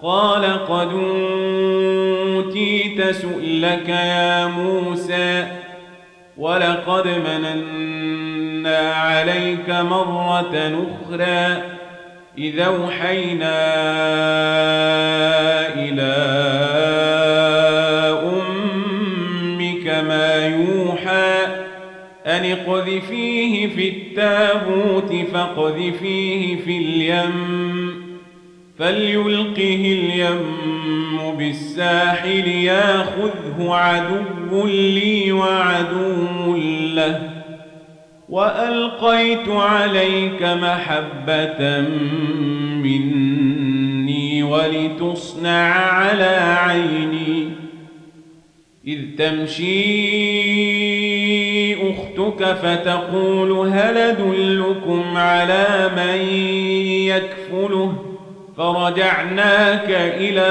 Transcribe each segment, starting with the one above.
قال قد أوتيت سؤلك يا موسى ولقد مننا عليك مرة أخرى إذ أوحينا إلى أمك ما يوحى أن اقذفيه في التابوت فاقذفيه في اليم فليلقه اليم بالساحل ياخذه عدو لي وعدو له وألقيت عليك محبة مني ولتصنع على عيني إذ تمشي أختك فتقول هل أدلكم على من يكفله فرجعناك إلى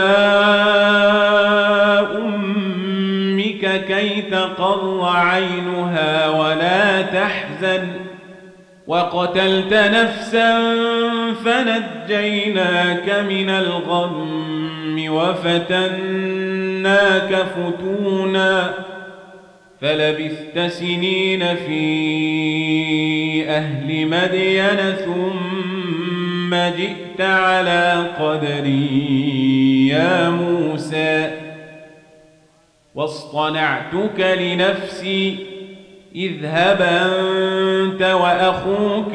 أمك كي تقر عينها ولا تحزن وقتلت نفسا فنجيناك من الغم وفتناك فتونا فلبثت سنين في أهل مدين ثم جئت على قدري يا موسى واصطنعتك لنفسي اذهب أنت وأخوك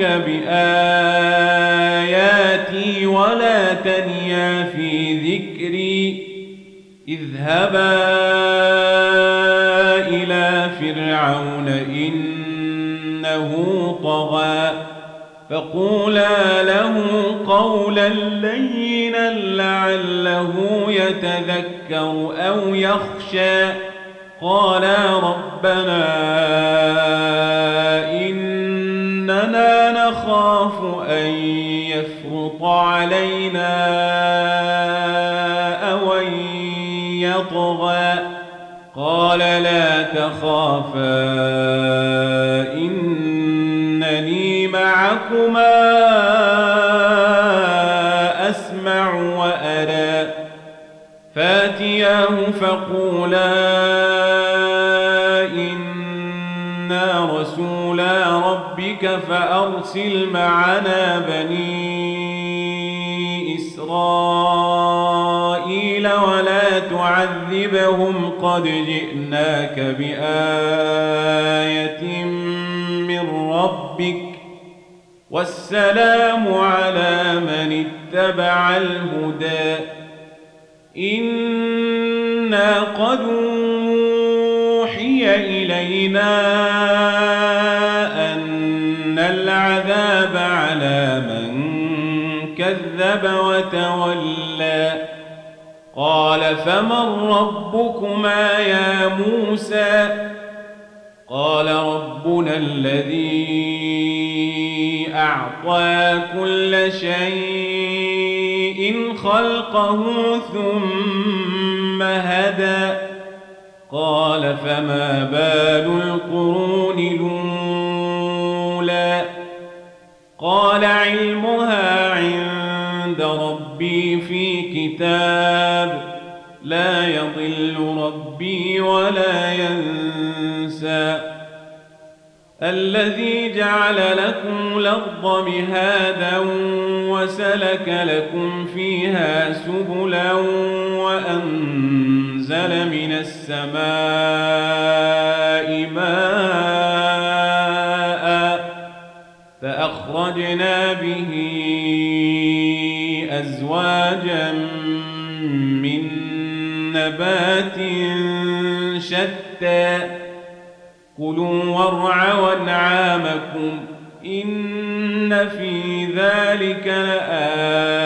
بآياتي ولا تنيا في ذكري اذهبا إلى فرعون إنه طغى فقولا له قولا لينا لعله يتذكر أو يخشى قالا ربنا إننا نخاف أن يفرط علينا أو أن يطغى قال لا تخافا إنني معكما أسمع وأرى فاتياه فقولا إنا رسولا ربك فأرسل معنا بني إسرائيل ولا تعذبهم قد جئناك بآية من ربك والسلام على من اتبع الهدى إنا قد أوحي إلينا أن العذاب على من كذب وتولى قال فمن ربكما يا موسى قال ربنا الذي أعطى كل شيء خلقه ثم هدى قال فما بال القرون الأولى قال علمها عند ربي في كتاب لا يضل ربي ولا ينسى الذي جعل لكم الأرض مهادا وسلك لكم فيها سبلا وأنزل من السماء ماء فأخرجنا به أزواجا من نبات شتى كلوا وارعوا أنعامكم إن في ذلك لآيات